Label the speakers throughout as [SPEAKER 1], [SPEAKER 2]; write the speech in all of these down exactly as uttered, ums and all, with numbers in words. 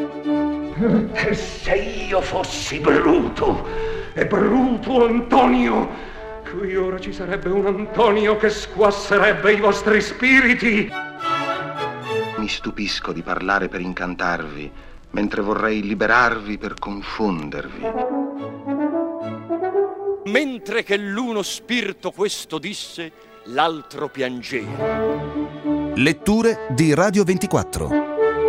[SPEAKER 1] E se io fossi Bruto, e Bruto Antonio, qui ora ci sarebbe un Antonio che squasserebbe i vostri spiriti.
[SPEAKER 2] Mi stupisco di parlare per incantarvi, mentre vorrei liberarvi per confondervi.
[SPEAKER 3] Mentre che l'uno spirito questo disse, l'altro piangeva.
[SPEAKER 4] Letture di Radio ventiquattro.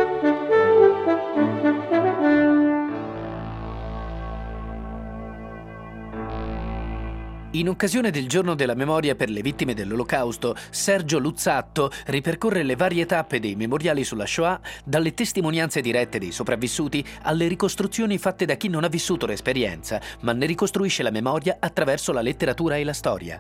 [SPEAKER 5] In occasione del Giorno della Memoria per le vittime dell'Olocausto, Sergio Luzzatto ripercorre le varie tappe dei memoriali sulla Shoah, dalle testimonianze dirette dei sopravvissuti alle ricostruzioni fatte da chi non ha vissuto l'esperienza, ma ne ricostruisce la memoria attraverso la letteratura e la storia.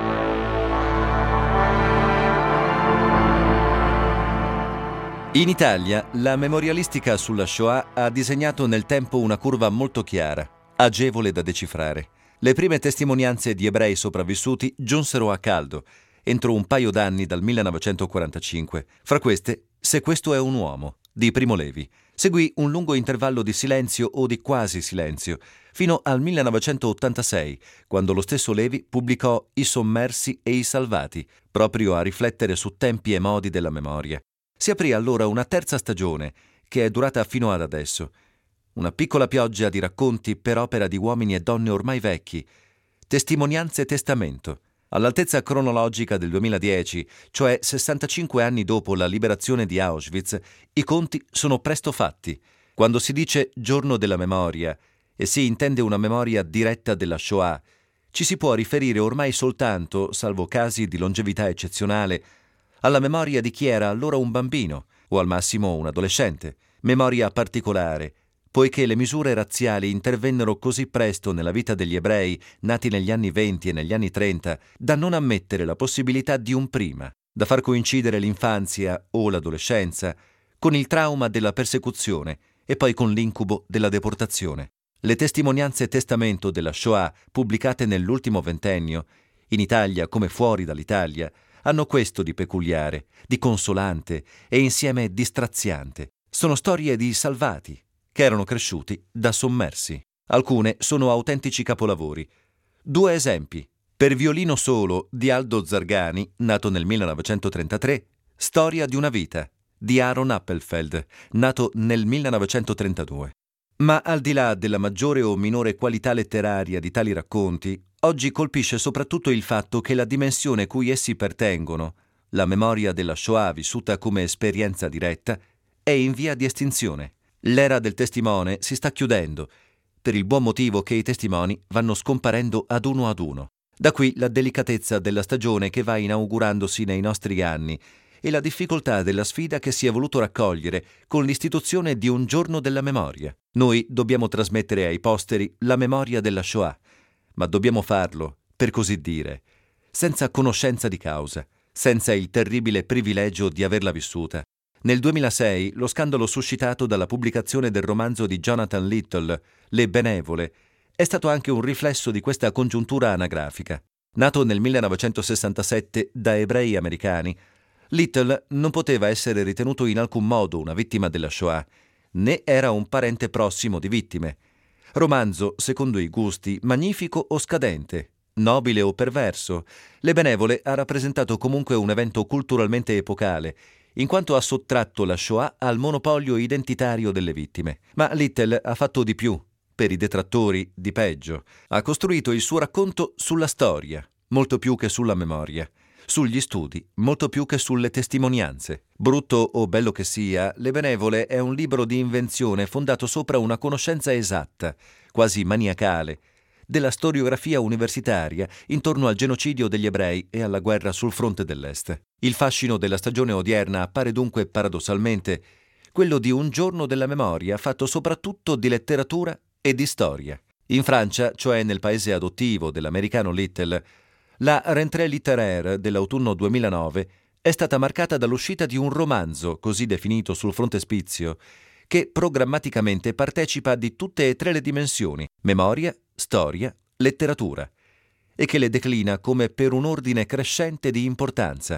[SPEAKER 6] In Italia, la memorialistica sulla Shoah ha disegnato nel tempo una curva molto chiara, agevole da decifrare. Le prime testimonianze di ebrei sopravvissuti giunsero a caldo, entro un paio d'anni dal millenovecentoquarantacinque. Fra queste, Se questo è un uomo, di Primo Levi. Seguì un lungo intervallo di silenzio o di quasi silenzio, fino al millenovecentottantasei, quando lo stesso Levi pubblicò I sommersi e i salvati, proprio a riflettere su tempi e modi della memoria. Si aprì allora una terza stagione, che è durata fino ad adesso. Una piccola pioggia di racconti per opera di uomini e donne ormai vecchi. Testimonianze e testamento. All'altezza cronologica del duemiladieci, cioè sessantacinque anni dopo la liberazione di Auschwitz, i conti sono presto fatti. Quando si dice Giorno della Memoria e si intende una memoria diretta della Shoah, ci si può riferire ormai soltanto, salvo casi di longevità eccezionale, alla memoria di chi era allora un bambino o al massimo un adolescente. Memoria particolare, poiché le misure razziali intervennero così presto nella vita degli ebrei nati negli anni venti e negli anni trenta da non ammettere la possibilità di un prima, da far coincidere l'infanzia o l'adolescenza con il trauma della persecuzione e poi con l'incubo della deportazione. Le testimonianze testamento della Shoah pubblicate nell'ultimo ventennio, in Italia come fuori dall'Italia, hanno questo di peculiare, di consolante e insieme di straziante. Sono storie di salvati, che erano cresciuti da sommersi. Alcune sono autentici capolavori. Due esempi. Per violino solo di Aldo Zargani, nato nel millenovecentotrentatré, Storia di una vita, di Aaron Appelfeld, nato nel millenovecentotrentadue. Ma al di là della maggiore o minore qualità letteraria di tali racconti, oggi colpisce soprattutto il fatto che la dimensione cui essi pertengono, la memoria della Shoah vissuta come esperienza diretta, è in via di estinzione. L'era del testimone si sta chiudendo, per il buon motivo che i testimoni vanno scomparendo ad uno ad uno. Da qui la delicatezza della stagione che va inaugurandosi nei nostri anni e la difficoltà della sfida che si è voluto raccogliere con l'istituzione di un Giorno della Memoria. Noi dobbiamo trasmettere ai posteri la memoria della Shoah, ma dobbiamo farlo, per così dire, senza conoscenza di causa, senza il terribile privilegio di averla vissuta. Nel duemilasei lo scandalo suscitato dalla pubblicazione del romanzo di Jonathan Littell, Le benevole, è stato anche un riflesso di questa congiuntura anagrafica. Nato nel millenovecentosessantasette da ebrei americani, Littell non poteva essere ritenuto in alcun modo una vittima della Shoah, né era un parente prossimo di vittime. Romanzo, secondo i gusti, magnifico o scadente, nobile o perverso, Le benevole ha rappresentato comunque un evento culturalmente epocale, in quanto ha sottratto la Shoah al monopolio identitario delle vittime. Ma Littell ha fatto di più, per i detrattori di peggio. Ha costruito il suo racconto sulla storia, molto più che sulla memoria, sugli studi, molto più che sulle testimonianze. Brutto o bello che sia, Le benevole è un libro di invenzione fondato sopra una conoscenza esatta, quasi maniacale, della storiografia universitaria intorno al genocidio degli ebrei e alla guerra sul fronte dell'Est. Il fascino della stagione odierna appare dunque paradossalmente quello di un Giorno della Memoria fatto soprattutto di letteratura e di storia. In Francia, cioè nel paese adottivo dell'americano Littell, la rentrée littéraire dell'autunno duemilanove è stata marcata dall'uscita di un romanzo, così definito sul frontespizio, che programmaticamente partecipa di tutte e tre le dimensioni, memoria, storia, letteratura, e che le declina come per un ordine crescente di importanza.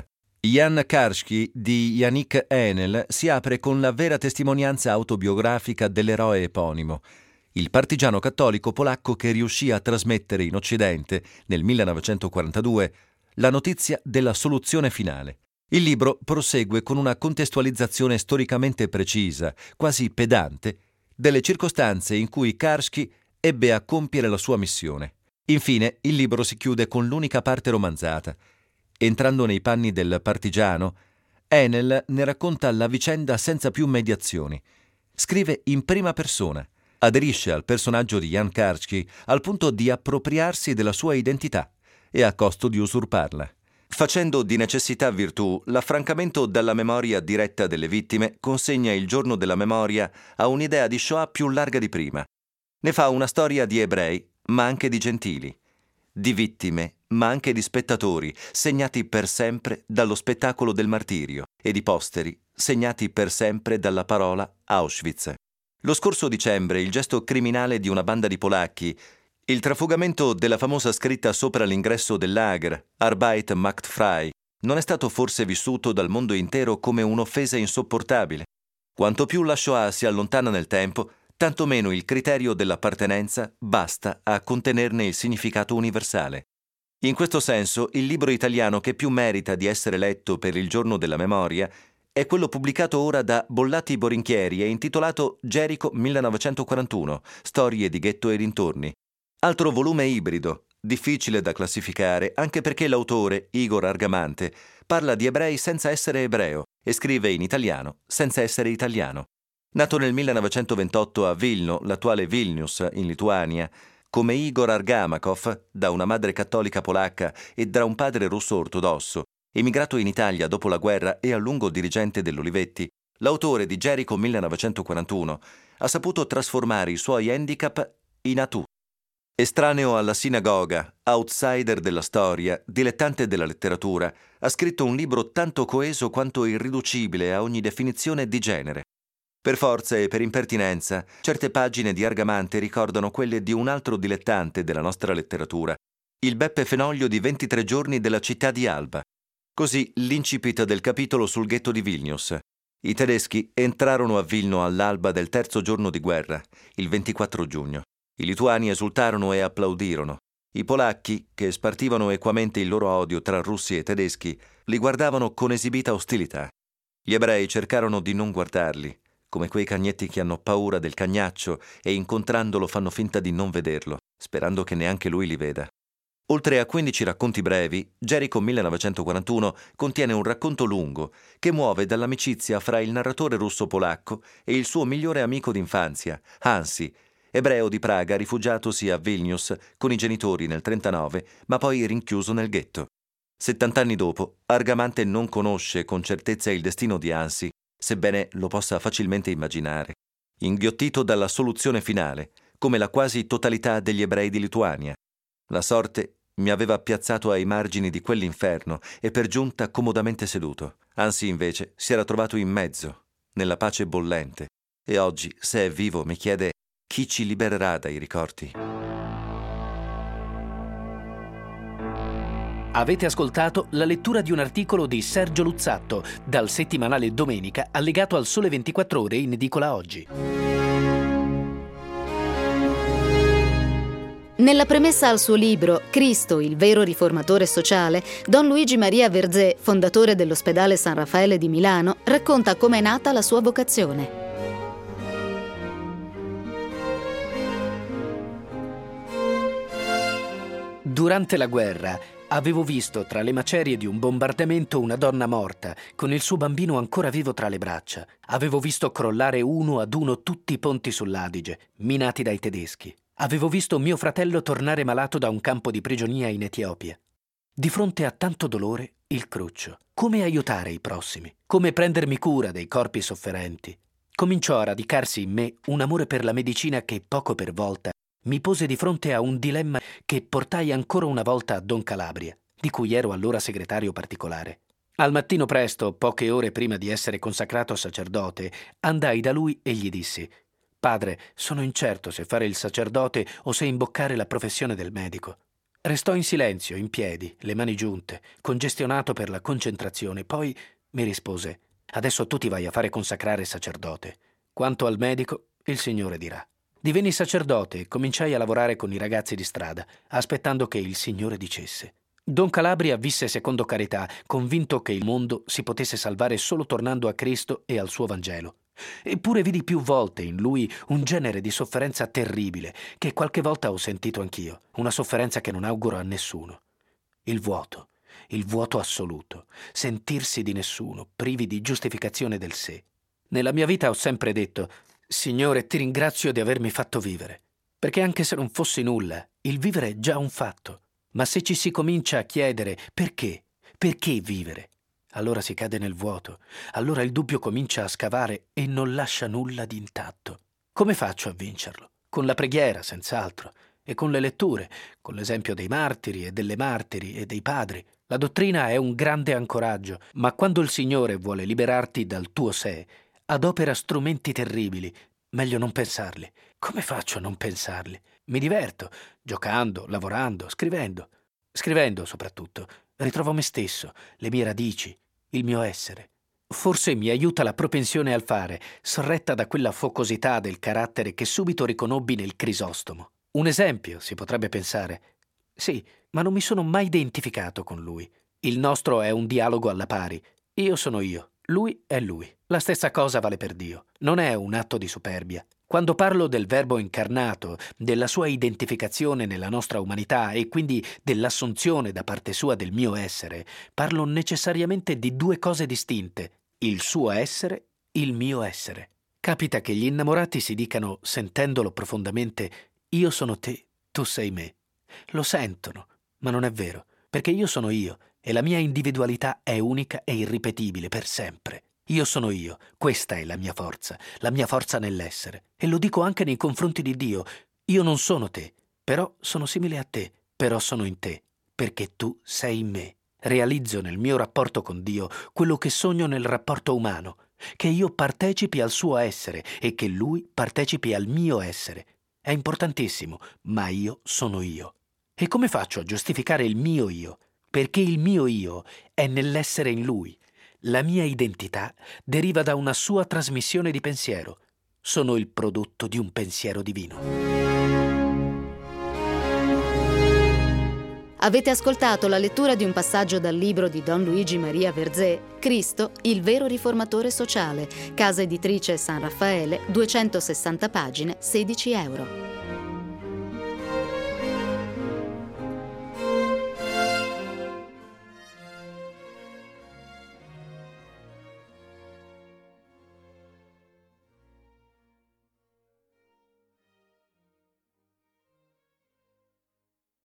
[SPEAKER 6] Jan Karski di Yannick Enel si apre con la vera testimonianza autobiografica dell'eroe eponimo, il partigiano cattolico polacco che riuscì a trasmettere in Occidente, nel millenovecentoquarantadue, la notizia della soluzione finale. Il libro prosegue con una contestualizzazione storicamente precisa, quasi pedante, delle circostanze in cui Karski ebbe a compiere la sua missione. Infine, il libro si chiude con l'unica parte romanzata. Entrando nei panni del partigiano, Enel ne racconta la vicenda senza più mediazioni. Scrive in prima persona, aderisce al personaggio di Jan Karski al punto di appropriarsi della sua identità e a costo di usurparla. Facendo di necessità virtù, l'affrancamento dalla memoria diretta delle vittime consegna il giorno della memoria a un'idea di Shoah più larga di prima. Ne fa una storia di ebrei, ma anche di gentili, di vittime, ma anche di spettatori, segnati per sempre dallo spettacolo del martirio, e di posteri, segnati per sempre dalla parola Auschwitz. Lo scorso dicembre il gesto criminale di una banda di polacchi, il trafugamento della famosa scritta sopra l'ingresso del lager, Arbeit macht frei, non è stato forse vissuto dal mondo intero come un'offesa insopportabile. Quanto più la Shoah si allontana nel tempo, tanto meno il criterio dell'appartenenza basta a contenerne il significato universale. In questo senso, il libro italiano che più merita di essere letto per il giorno della memoria è quello pubblicato ora da Bollati Borinchieri e intitolato Gerico millenovecentoquarantuno, storie di ghetto e dintorni. Altro volume ibrido, difficile da classificare anche perché l'autore, Igor Argamante, parla di ebrei senza essere ebreo e scrive in italiano senza essere italiano. Nato nel millenovecentoventotto a Vilno, l'attuale Vilnius, in Lituania, come Igor Argamakov, da una madre cattolica polacca e da un padre russo ortodosso, emigrato in Italia dopo la guerra e a lungo dirigente dell'Olivetti, l'autore di Gerico millenovecentoquarantuno ha saputo trasformare i suoi handicap in atù. Estraneo alla sinagoga, outsider della storia, dilettante della letteratura, ha scritto un libro tanto coeso quanto irriducibile a ogni definizione di genere. Per forza e per impertinenza, certe pagine di Argamante ricordano quelle di un altro dilettante della nostra letteratura, il Beppe Fenoglio di ventitré giorni della città di Alba. Così l'incipit del capitolo sul ghetto di Vilnius. I tedeschi entrarono a Vilno all'alba del terzo giorno di guerra, il ventiquattro giugno. I lituani esultarono e applaudirono. I polacchi, che spartivano equamente il loro odio tra russi e tedeschi, li guardavano con esibita ostilità. Gli ebrei cercarono di non guardarli, come quei cagnetti che hanno paura del cagnaccio e incontrandolo fanno finta di non vederlo, sperando che neanche lui li veda. Oltre a quindici racconti brevi, Gerico millenovecentoquarantuno contiene un racconto lungo che muove dall'amicizia fra il narratore russo-polacco e il suo migliore amico d'infanzia, Hansi, ebreo di Praga rifugiatosi a Vilnius con i genitori nel trentanove, ma poi rinchiuso nel ghetto. Settant'anni dopo, Argamante non conosce con certezza il destino di Hansi, sebbene lo possa facilmente immaginare. Inghiottito dalla soluzione finale, come la quasi totalità degli ebrei di Lituania. La sorte mi aveva piazzato ai margini di quell'inferno e per giunta comodamente seduto. Hansi invece si era trovato in mezzo, nella pace bollente, e oggi, se è vivo, mi chiede chi ci libererà dai ricordi.
[SPEAKER 5] Avete ascoltato la lettura di un articolo di Sergio Luzzatto dal settimanale Domenica allegato al Sole ventiquattro Ore in edicola oggi.
[SPEAKER 7] Nella premessa al suo libro Cristo, il vero riformatore sociale, Don Luigi Maria Verzé, fondatore dell'ospedale San Raffaele di Milano, racconta come è nata la sua vocazione.
[SPEAKER 5] Durante la guerra avevo visto tra le macerie di un bombardamento una donna morta, con il suo bambino ancora vivo tra le braccia. Avevo visto crollare uno ad uno tutti i ponti sull'Adige, minati dai tedeschi. Avevo visto mio fratello tornare malato da un campo di prigionia in Etiopia. Di fronte a tanto dolore, il cruccio. Come aiutare i prossimi? Come prendermi cura dei corpi sofferenti? Cominciò a radicarsi in me un amore per la medicina che, poco per volta, mi pose di fronte a un dilemma che portai ancora una volta a Don Calabria, di cui ero allora segretario particolare. Al mattino presto, poche ore prima di essere consacrato sacerdote, andai da lui e gli dissi: «Padre, sono incerto se fare il sacerdote o se imboccare la professione del medico». Restò in silenzio, in piedi, le mani giunte, congestionato per la concentrazione. Poi mi rispose: «Adesso tu ti vai a fare consacrare sacerdote. Quanto al medico, il Signore dirà». Divenni sacerdote e cominciai a lavorare con i ragazzi di strada, aspettando che il Signore dicesse. Don Calabria visse secondo carità, convinto che il mondo si potesse salvare solo tornando a Cristo e al suo Vangelo. Eppure vidi più volte in lui un genere di sofferenza terribile che qualche volta ho sentito anch'io, una sofferenza che non auguro a nessuno. Il vuoto, il vuoto assoluto, sentirsi di nessuno, privi di giustificazione del sé. Nella mia vita ho sempre detto: Signore, ti ringrazio di avermi fatto vivere, perché anche se non fossi nulla, il vivere è già un fatto. Ma se ci si comincia a chiedere perché, perché vivere, allora si cade nel vuoto, allora il dubbio comincia a scavare e non lascia nulla di intatto. Come faccio a vincerlo? Con la preghiera, senz'altro, e con le letture, con l'esempio dei martiri e delle martiri e dei padri. La dottrina è un grande ancoraggio, ma quando il Signore vuole liberarti dal tuo sé, adopera strumenti terribili. Meglio non pensarli. Come faccio a non pensarli? Mi diverto, giocando, lavorando, scrivendo. Scrivendo, soprattutto, ritrovo me stesso, le mie radici, il mio essere. Forse mi aiuta la propensione al fare, sorretta da quella focosità del carattere che subito riconobbi nel Crisostomo. Un esempio, si potrebbe pensare. Sì, ma non mi sono mai identificato con lui. Il nostro è un dialogo alla pari. Io sono io, lui è lui. La stessa cosa vale per Dio. Non è un atto di superbia. Quando parlo del Verbo incarnato, della sua identificazione nella nostra umanità e quindi dell'assunzione da parte sua del mio essere, parlo necessariamente di due cose distinte: il suo essere, il mio essere. Capita che gli innamorati si dicano, sentendolo profondamente: io sono te, tu sei me. Lo sentono, ma non è vero, perché io sono io e la mia individualità è unica e irripetibile per sempre. Io sono io, questa è la mia forza, la mia forza nell'essere. E lo dico anche nei confronti di Dio. Io non sono te, però sono simile a te, però sono in te, perché tu sei in me. Realizzo nel mio rapporto con Dio quello che sogno nel rapporto umano, che io partecipi al suo essere e che Lui partecipi al mio essere. È importantissimo, ma io sono io. E come faccio a giustificare il mio io? Perché il mio io è nell'essere in Lui. La mia identità deriva da una sua trasmissione di pensiero. Sono il prodotto di un pensiero divino.
[SPEAKER 7] Avete ascoltato la lettura di un passaggio dal libro di Don Luigi Maria Verzé, Cristo, il vero riformatore sociale, casa editrice San Raffaele, duecentosessanta pagine, sedici euro.